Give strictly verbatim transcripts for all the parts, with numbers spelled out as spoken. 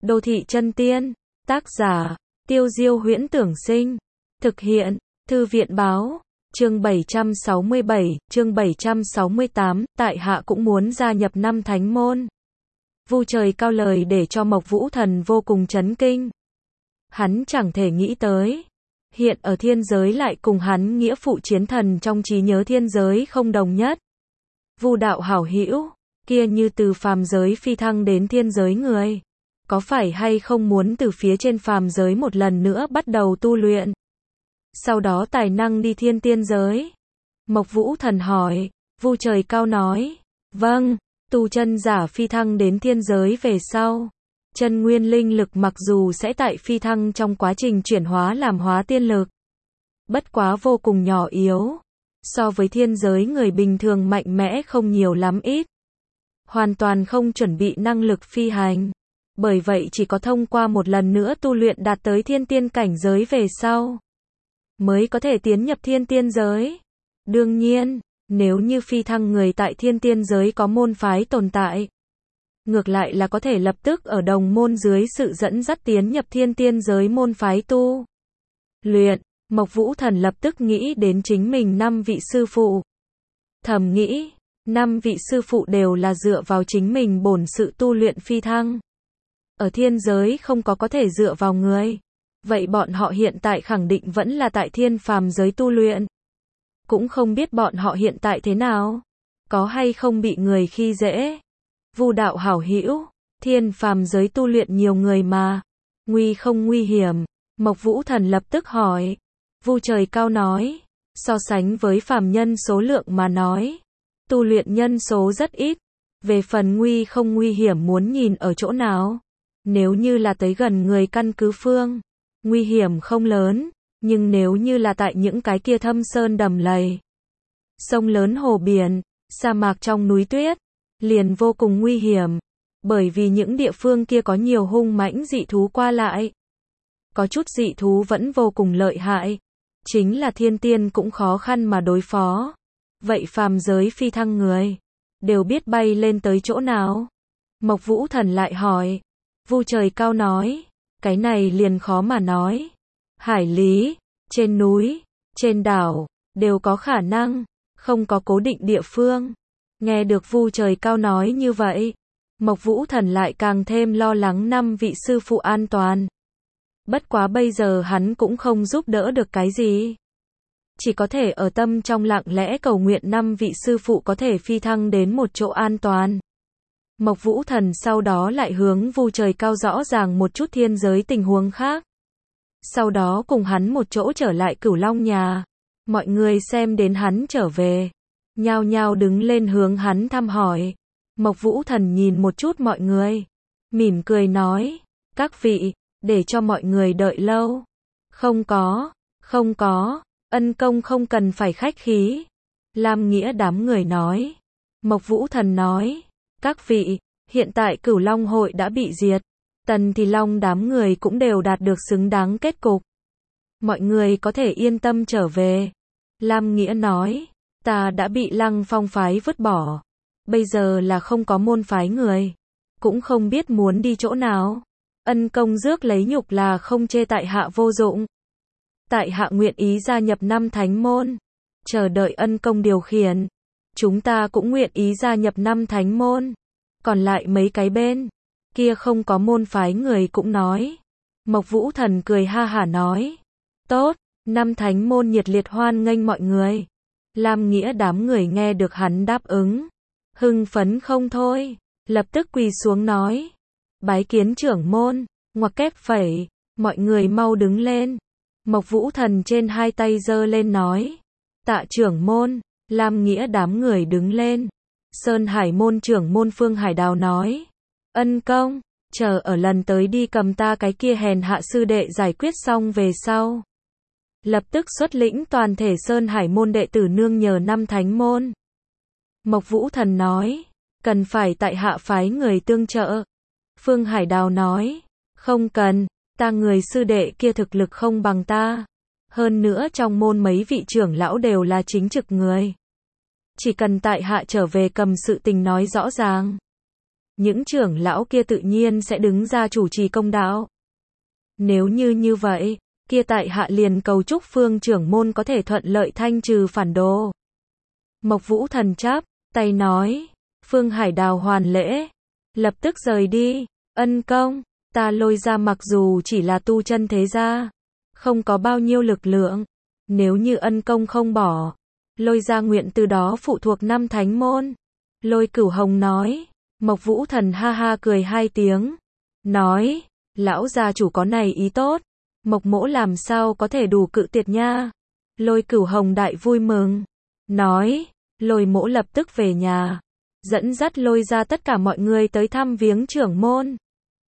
Đô thị chân tiên, tác giả, Tiêu Diêu Huyễn Tưởng Sinh, thực hiện, Thư viện Báo, chương bảy trăm sáu mươi bảy, chương bảy trăm sáu mươi tám, tại hạ cũng muốn gia nhập năm thánh môn. Vu Trời Cao lời để cho Mộc Vũ Thần vô cùng chấn kinh. Hắn chẳng thể nghĩ tới, hiện ở thiên giới lại cùng hắn nghĩa phụ chiến thần trong trí nhớ thiên giới không đồng nhất. Vu đạo hảo hữu, kia như từ phàm giới phi thăng đến thiên giới người, có phải hay không muốn từ phía trên phàm giới một lần nữa bắt đầu tu luyện, sau đó tài năng đi thiên tiên giới? Mộc Vũ Thần hỏi. Vu Trời Cao nói, vâng, tu chân giả phi thăng đến thiên giới về sau, chân nguyên linh lực mặc dù sẽ tại phi thăng trong quá trình chuyển hóa làm hóa tiên lực, bất quá vô cùng nhỏ yếu, so với thiên giới người bình thường mạnh mẽ không nhiều lắm ít, hoàn toàn không chuẩn bị năng lực phi hành, bởi vậy chỉ có thông qua một lần nữa tu luyện đạt tới thiên tiên cảnh giới về sau, mới có thể tiến nhập thiên tiên giới. Đương nhiên, nếu như phi thăng người tại thiên tiên giới có môn phái tồn tại, ngược lại là có thể lập tức ở đồng môn dưới sự dẫn dắt tiến nhập thiên tiên giới môn phái tu luyện. Mộc Vũ Thần lập tức nghĩ đến chính mình năm vị sư phụ. Thầm nghĩ, năm vị sư phụ đều là dựa vào chính mình bổn sự tu luyện phi thăng. Ở thiên giới không có có thể dựa vào người. Vậy bọn họ hiện tại khẳng định vẫn là tại thiên phàm giới tu luyện. Cũng không biết bọn họ hiện tại thế nào, có hay không bị người khi dễ. Vu đạo hảo hữu, thiên phàm giới tu luyện nhiều người mà, nguy không nguy hiểm? Mộc Vũ Thần lập tức hỏi. Vu Trời Cao nói, so sánh với phàm nhân số lượng mà nói, tu luyện nhân số rất ít, về phần nguy không nguy hiểm muốn nhìn ở chỗ nào. Nếu như là tới gần người căn cứ phương, nguy hiểm không lớn, nhưng nếu như là tại những cái kia thâm sơn đầm lầy, sông lớn hồ biển, sa mạc trong núi tuyết, liền vô cùng nguy hiểm, bởi vì những địa phương kia có nhiều hung mãnh dị thú qua lại. Có chút dị thú vẫn vô cùng lợi hại, chính là thiên tiên cũng khó khăn mà đối phó. Vậy phàm giới phi thăng người, đều biết bay lên tới chỗ nào? Mộc Vũ Thần lại hỏi. Vu Trời Cao nói, cái này liền khó mà nói. Hải lý, trên núi, trên đảo, đều có khả năng, không có cố định địa phương. Nghe được Vu Trời Cao nói như vậy, Mộc Vũ Thần lại càng thêm lo lắng năm vị sư phụ an toàn. Bất quá bây giờ hắn cũng không giúp đỡ được cái gì, chỉ có thể ở tâm trong lặng lẽ cầu nguyện năm vị sư phụ có thể phi thăng đến một chỗ an toàn. Mộc Vũ Thần sau đó lại hướng Vu Trời Cao rõ ràng một chút thiên giới tình huống khác. Sau đó cùng hắn một chỗ trở lại Cửu Long nhà. Mọi người xem đến hắn trở về, nhao nhao đứng lên hướng hắn thăm hỏi. Mộc Vũ Thần nhìn một chút mọi người, mỉm cười nói, các vị, để cho mọi người đợi lâu. Không có, không có, ân công không cần phải khách khí. Lam Nghĩa đám người nói. Mộc Vũ Thần nói, các vị, hiện tại Cửu Long hội đã bị diệt, Tần Thì Long đám người cũng đều đạt được xứng đáng kết cục. Mọi người có thể yên tâm trở về. Lam Nghĩa nói, ta đã bị Lăng Phong phái vứt bỏ, bây giờ là không có môn phái người, cũng không biết muốn đi chỗ nào. Ân công rước lấy nhục là không chê tại hạ vô dụng. Tại hạ nguyện ý gia nhập năm thánh môn, chờ đợi ân công điều khiển. Chúng ta cũng nguyện ý gia nhập năm thánh môn. Còn lại mấy cái bên kia không có môn phái người cũng nói. Mộc Vũ Thần cười ha hả nói, tốt, năm thánh môn nhiệt liệt hoan nghênh mọi người. Lam Nghĩa đám người nghe được hắn đáp ứng, hưng phấn không thôi, lập tức quỳ xuống nói, bái kiến trưởng môn. Ngoặc kép phẩy, mọi người mau đứng lên. Mộc Vũ Thần trên hai tay giơ lên nói, tạ trưởng môn. Lam Nghĩa đám người đứng lên. Sơn Hải môn trưởng môn Phương Hải Đào nói, ân công, chờ ở lần tới đi cầm ta cái kia hèn hạ sư đệ giải quyết xong về sau, lập tức xuất lĩnh toàn thể Sơn Hải môn đệ tử nương nhờ năm thánh môn. Mộc Vũ Thần nói, cần phải tại hạ phái người tương trợ. Phương Hải Đào nói, không cần, ta người sư đệ kia thực lực không bằng ta. Hơn nữa trong môn mấy vị trưởng lão đều là chính trực người. Chỉ cần tại hạ trở về cầm sự tình nói rõ ràng. những trưởng lão kia tự nhiên sẽ đứng ra chủ trì công đạo. Nếu như như vậy, kia tại hạ liền cầu chúc Phương trưởng môn có thể thuận lợi thanh trừ phản đồ. Mộc Vũ Thần chắp tay nói, Phương Hải Đào hoàn lễ, lập tức rời đi. Ân công, ta Lôi gia mặc dù chỉ là tu chân thế gia, không có bao nhiêu lực lượng, nếu như ân công không bỏ, Lôi gia nguyện từ đó phụ thuộc năm thánh môn. Lôi Cửu Hồng nói. Mộc Vũ Thần ha ha cười hai tiếng, nói, lão gia chủ có này ý tốt, Mộc mỗ làm sao có thể đủ cự tuyệt nha. Lôi Cửu Hồng đại vui mừng, nói, Lôi mỗ lập tức về nhà, dẫn dắt Lôi ra tất cả mọi người tới thăm viếng trưởng môn.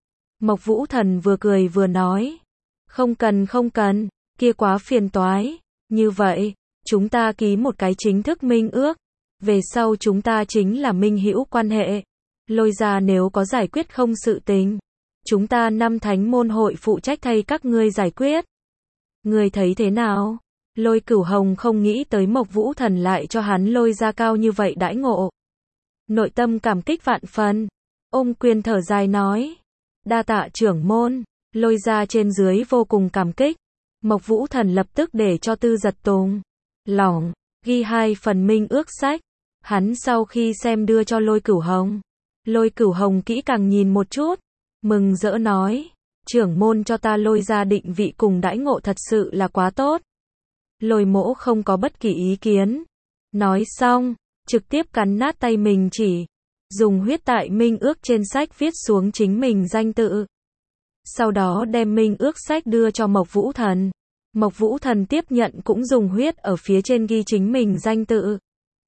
Mộc Vũ Thần vừa cười vừa nói, không cần không cần, kia quá phiền toái, như vậy, chúng ta ký một cái chính thức minh ước, về sau chúng ta chính là minh hữu quan hệ. Lôi ra nếu có giải quyết không sự tình, chúng ta năm thánh môn hội phụ trách thay các ngươi giải quyết. Ngươi thấy thế nào? Lôi Cửu Hồng không nghĩ tới Mộc Vũ Thần lại cho hắn Lôi ra cao như vậy đãi ngộ. Nội tâm cảm kích vạn phần, ôm quyền thở dài nói, đa tạ trưởng môn. Lôi ra trên dưới vô cùng cảm kích. Mộc Vũ Thần lập tức để cho Tư Giật Tùng lỏng ghi hai phần minh ước sách, hắn sau khi xem đưa cho Lôi Cửu Hồng. Lôi Cửu Hồng kỹ càng nhìn một chút, mừng rỡ nói, trưởng môn cho ta Lôi ra định vị cùng đãi ngộ thật sự là quá tốt. Lôi mỗ không có bất kỳ ý kiến. Nói xong, trực tiếp cắn nát tay mình chỉ, dùng huyết tại minh ước trên sách viết xuống chính mình danh tự. Sau đó đem minh ước sách đưa cho Mộc Vũ Thần. Mộc Vũ Thần tiếp nhận cũng dùng huyết ở phía trên ghi chính mình danh tự.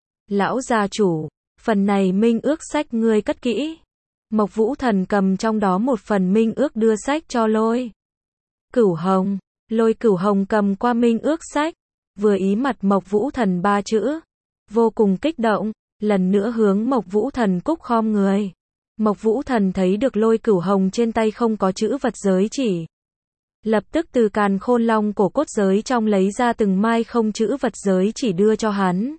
Lão gia chủ, phần này minh ước sách ngươi cất kỹ. Mộc Vũ Thần cầm trong đó một phần minh ước đưa sách cho Lôi Cửu Hồng. Lôi Cửu Hồng cầm qua minh ước sách, vừa ý mặt Mộc Vũ Thần ba chữ, vô cùng kích động, lần nữa hướng Mộc Vũ Thần cúc khom người. Mộc Vũ Thần thấy được Lôi Cửu Hồng trên tay không có chữ vật giới chỉ, lập tức từ Càn Khôn Long cổ cốt giới trong lấy ra từng mai không chữ vật giới chỉ đưa cho hắn.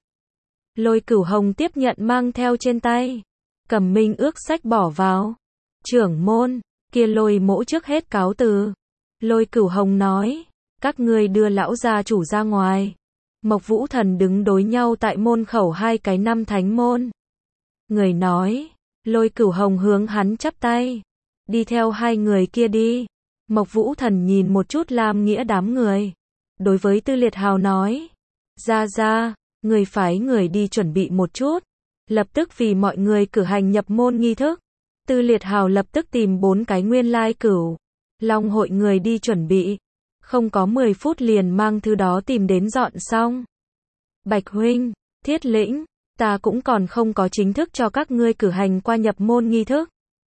Lôi Cửu Hồng tiếp nhận mang theo trên tay, cầm minh ước sách bỏ vào. Trưởng môn, kia Lôi mỗ trước hết cáo từ. Lôi Cửu Hồng nói, các ngươi đưa lão gia chủ ra ngoài. Mộc Vũ Thần đứng đối nhau tại môn khẩu hai cái năm thánh môn. Người nói, Lôi Cửu Hồng hướng hắn chắp tay, đi theo hai người kia đi. Mộc Vũ Thần nhìn một chút Lam Nghĩa đám người, đối với Tư Liệt Hào nói, ra ra, người phái người đi chuẩn bị một chút, lập tức vì mọi người cử hành nhập môn nghi thức. Tư Liệt Hào lập tức tìm bốn cái nguyên lai Cửu Long hội người đi chuẩn bị, không có mười phút liền mang thứ đó tìm đến dọn xong. Bạch huynh, Thiết Lĩnh, ta cũng còn không có chính thức cho các ngươi cử hành qua nhập môn nghi thức.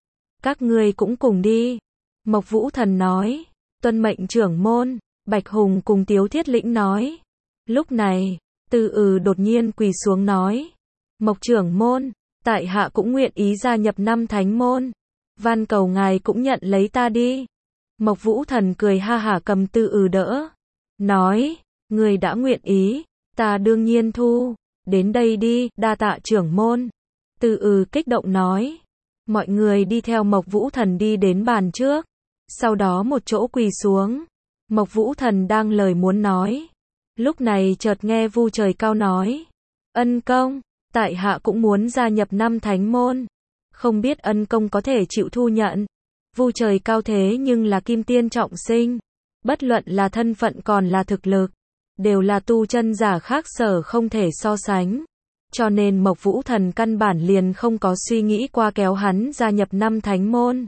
Các ngươi cũng cùng đi. Mộc Vũ Thần nói, tuân mệnh trưởng môn. Bạch Hùng cùng Tiếu Thiết Lĩnh nói. Lúc này, Từ Ừ đột nhiên quỳ xuống nói, Mộc trưởng môn, tại hạ cũng nguyện ý gia nhập năm thánh môn, van cầu ngài cũng nhận lấy ta đi. Mộc Vũ Thần cười ha hả cầm Từ Ừ đỡ, nói, người đã nguyện ý, ta đương nhiên thu, đến đây đi, đa tạ trưởng môn. Từ Ừ kích động nói, mọi người đi theo Mộc Vũ Thần đi đến bàn trước, sau đó một chỗ quỳ xuống. Mộc Vũ Thần đang lời muốn nói, lúc này chợt nghe Vu Trời Cao nói, ân công, tại hạ cũng muốn gia nhập năm thánh môn, không biết ân công có thể chịu thu nhận. Vu Trời Cao thế nhưng là kim tiên trọng sinh, bất luận là thân phận còn là thực lực, đều là tu chân giả khác sở không thể so sánh. Cho nên Mộc Vũ Thần căn bản liền không có suy nghĩ qua kéo hắn gia nhập năm thánh môn.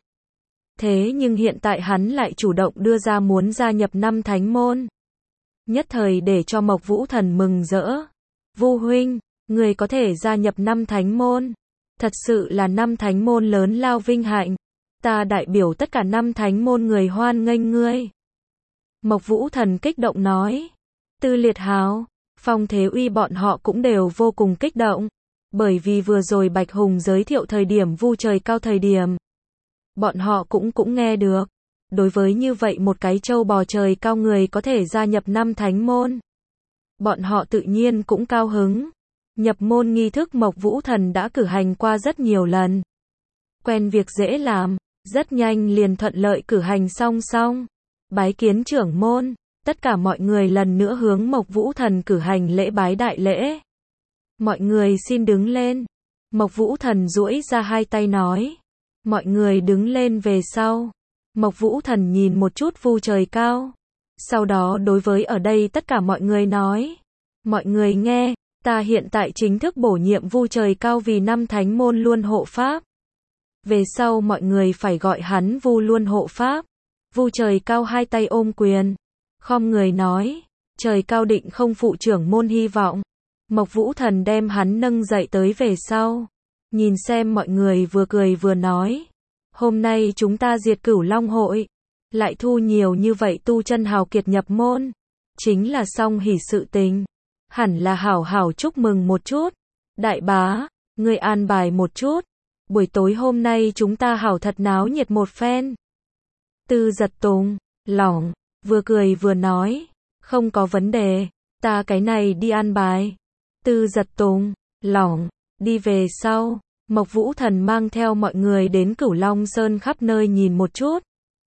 Thế nhưng hiện tại hắn lại chủ động đưa ra muốn gia nhập năm thánh môn. Nhất thời để cho Mộc Vũ Thần mừng rỡ. Vu huynh, người có thể gia nhập năm thánh môn, thật sự là năm thánh môn lớn lao vinh hạnh. Ta đại biểu tất cả năm thánh môn người hoan nghênh ngươi. Mộc Vũ Thần kích động nói. Tư Liệt Hào, Phong Thế Uy bọn họ cũng đều vô cùng kích động, bởi vì vừa rồi Bạch Hùng giới thiệu thời điểm Vu Trời Cao thời điểm, bọn họ cũng cũng nghe được. Đối với như vậy một cái trâu bò trời cao người có thể gia nhập năm thánh môn, bọn họ tự nhiên cũng cao hứng. Nhập môn nghi thức Mộc Vũ Thần đã cử hành qua rất nhiều lần, Quen việc dễ làm, rất nhanh liền thuận lợi cử hành song song. Bái kiến trưởng môn, tất cả mọi người lần nữa hướng Mộc Vũ Thần cử hành lễ bái đại lễ. Mọi người xin đứng lên. Mộc Vũ Thần duỗi ra hai tay nói. Mọi người đứng lên về sau. Mộc Vũ Thần nhìn một chút Vu Trời Cao. Sau đó đối với ở đây tất cả mọi người nói. Mọi người nghe, ta hiện tại chính thức bổ nhiệm Vu Trời Cao vì năm thánh môn luân hộ pháp. Về sau mọi người phải gọi hắn Vu luân hộ pháp. Vu Trời Cao hai tay ôm quyền. Khom người nói. Trời Cao định không phụ trưởng môn hy vọng. Mộc Vũ Thần đem hắn nâng dậy tới về sau. Nhìn xem mọi người vừa cười vừa nói. Hôm nay chúng ta diệt Cửu Long hội. Lại thu nhiều như vậy tu chân hào kiệt nhập môn. Chính là song hỷ sự tình. Hẳn là hảo hảo chúc mừng một chút. Đại bá, ngươi an bài một chút. Buổi tối hôm nay chúng ta hảo thật náo nhiệt một phen. Tư Giật Tùng, lỏng, vừa cười vừa nói. Không có vấn đề, ta cái này đi an bài. Tư Giật Tùng, lỏng, đi về sau. Mộc Vũ Thần mang theo mọi người đến Cửu Long Sơn khắp nơi nhìn một chút.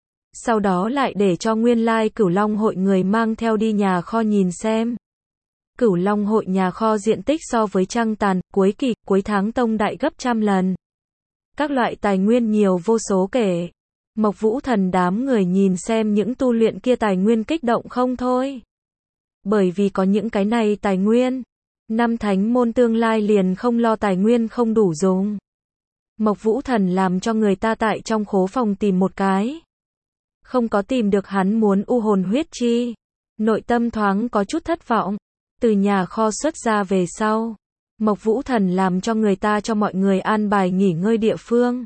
Sau đó lại để cho nguyên lai Cửu Long hội người mang theo đi nhà kho nhìn xem. Cửu Long hội nhà kho diện tích so với Trăng Tàn, cuối kỳ, cuối tháng tông đại gấp trăm lần. Các loại tài nguyên nhiều vô số kể. Mộc Vũ Thần đám người nhìn xem những tu luyện kia tài nguyên kích động không thôi. Bởi vì có những cái này tài nguyên, năm thánh môn tương lai liền không lo tài nguyên không đủ dùng. Mộc Vũ Thần làm cho người ta tại trong khố phòng tìm một cái. Không có tìm được hắn muốn u hồn huyết chi. Nội tâm thoáng có chút thất vọng. Từ nhà kho xuất ra về sau. Mộc Vũ Thần làm cho người ta cho mọi người an bài nghỉ ngơi địa phương.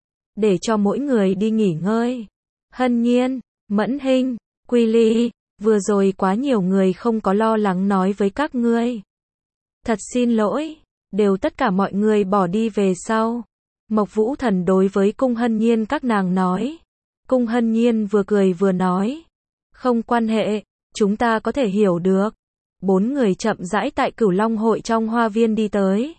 Để cho mỗi người đi nghỉ ngơi. Hân Nhiên, Mẫn Hinh, Quy Ly, vừa rồi quá nhiều người không có lo lắng nói với các ngươi. Thật xin lỗi, đều tất cả mọi người bỏ đi về sau. Mộc Vũ Thần đối với Cung Hân Nhiên các nàng nói. Cung Hân Nhiên vừa cười vừa nói. Không quan hệ, chúng ta có thể hiểu được. Bốn người chậm rãi tại Cửu Long hội trong hoa viên đi tới.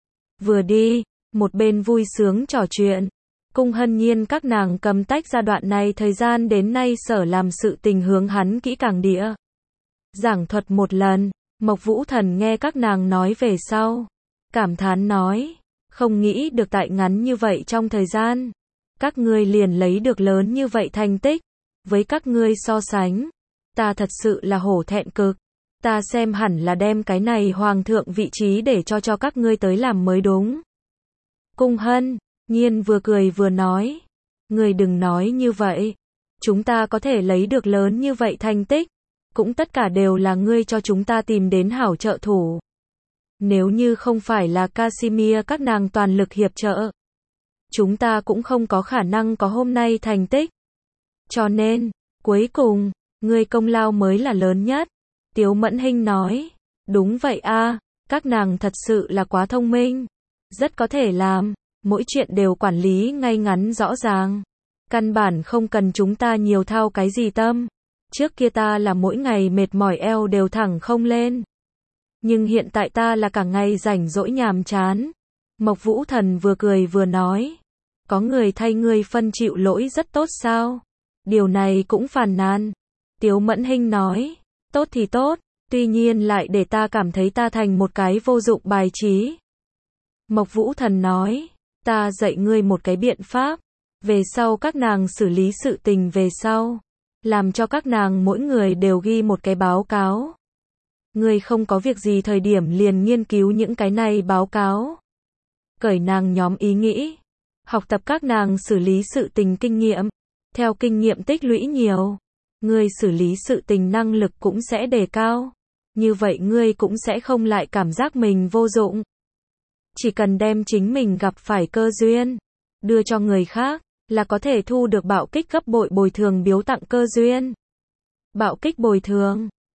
Vừa đi, một bên vui sướng trò chuyện. Cung Hân Nhiên các nàng cầm tách ra đoạn này thời gian đến nay sở làm sự tình hướng hắn kỹ càng địa. Giảng thuật một lần, Mộc Vũ Thần nghe các nàng nói về sau. Cảm thán nói, không nghĩ được tại ngắn như vậy trong thời gian. Các ngươi liền lấy được lớn như vậy thành tích. Với các ngươi so sánh, ta thật sự là hổ thẹn cực. Ta xem hẳn là đem cái này hoàng thượng vị trí để cho cho các ngươi tới làm mới đúng. Cung Hân Nhiên vừa cười vừa nói. Ngươi đừng nói như vậy. Chúng ta có thể lấy được lớn như vậy thành tích. Cũng tất cả đều là ngươi cho chúng ta tìm đến hảo trợ thủ. Nếu như không phải là Casimir các nàng toàn lực hiệp trợ. Chúng ta cũng không có khả năng có hôm nay thành tích. Cho nên, cuối cùng, ngươi công lao mới là lớn nhất. Tiếu Mẫn Hinh nói. Đúng vậy a, các nàng thật sự là quá thông minh. Rất có thể làm. Mỗi chuyện đều quản lý ngay ngắn rõ ràng. Căn bản không cần chúng ta nhiều thao cái gì tâm. Trước kia ta là mỗi ngày mệt mỏi eo đều thẳng không lên. Nhưng hiện tại ta là cả ngày rảnh rỗi nhàm chán. Mộc Vũ Thần vừa cười vừa nói. Có người thay ngươi phân chịu lỗi rất tốt sao? Điều này cũng phàn nàn. Tiếu Mẫn Hinh nói. Tốt thì tốt, tuy nhiên lại để ta cảm thấy ta thành một cái vô dụng bài trí. Mộc Vũ Thần nói. Ta dạy ngươi một cái biện pháp. Về sau các nàng xử lý sự tình về sau. Làm cho các nàng mỗi người đều ghi một cái báo cáo. Ngươi không có việc gì thời điểm liền nghiên cứu những cái này báo cáo. Cởi nàng nhóm ý nghĩ. Học tập các nàng xử lý sự tình kinh nghiệm. Theo kinh nghiệm tích lũy nhiều. Ngươi xử lý sự tình năng lực cũng sẽ đề cao. Như vậy ngươi cũng sẽ không lại cảm giác mình vô dụng. Chỉ cần đem chính mình gặp phải cơ duyên. Đưa cho người khác. Là có thể thu được bạo kích gấp bội bồi thường biếu tặng cơ duyên. Bạo kích bồi thường.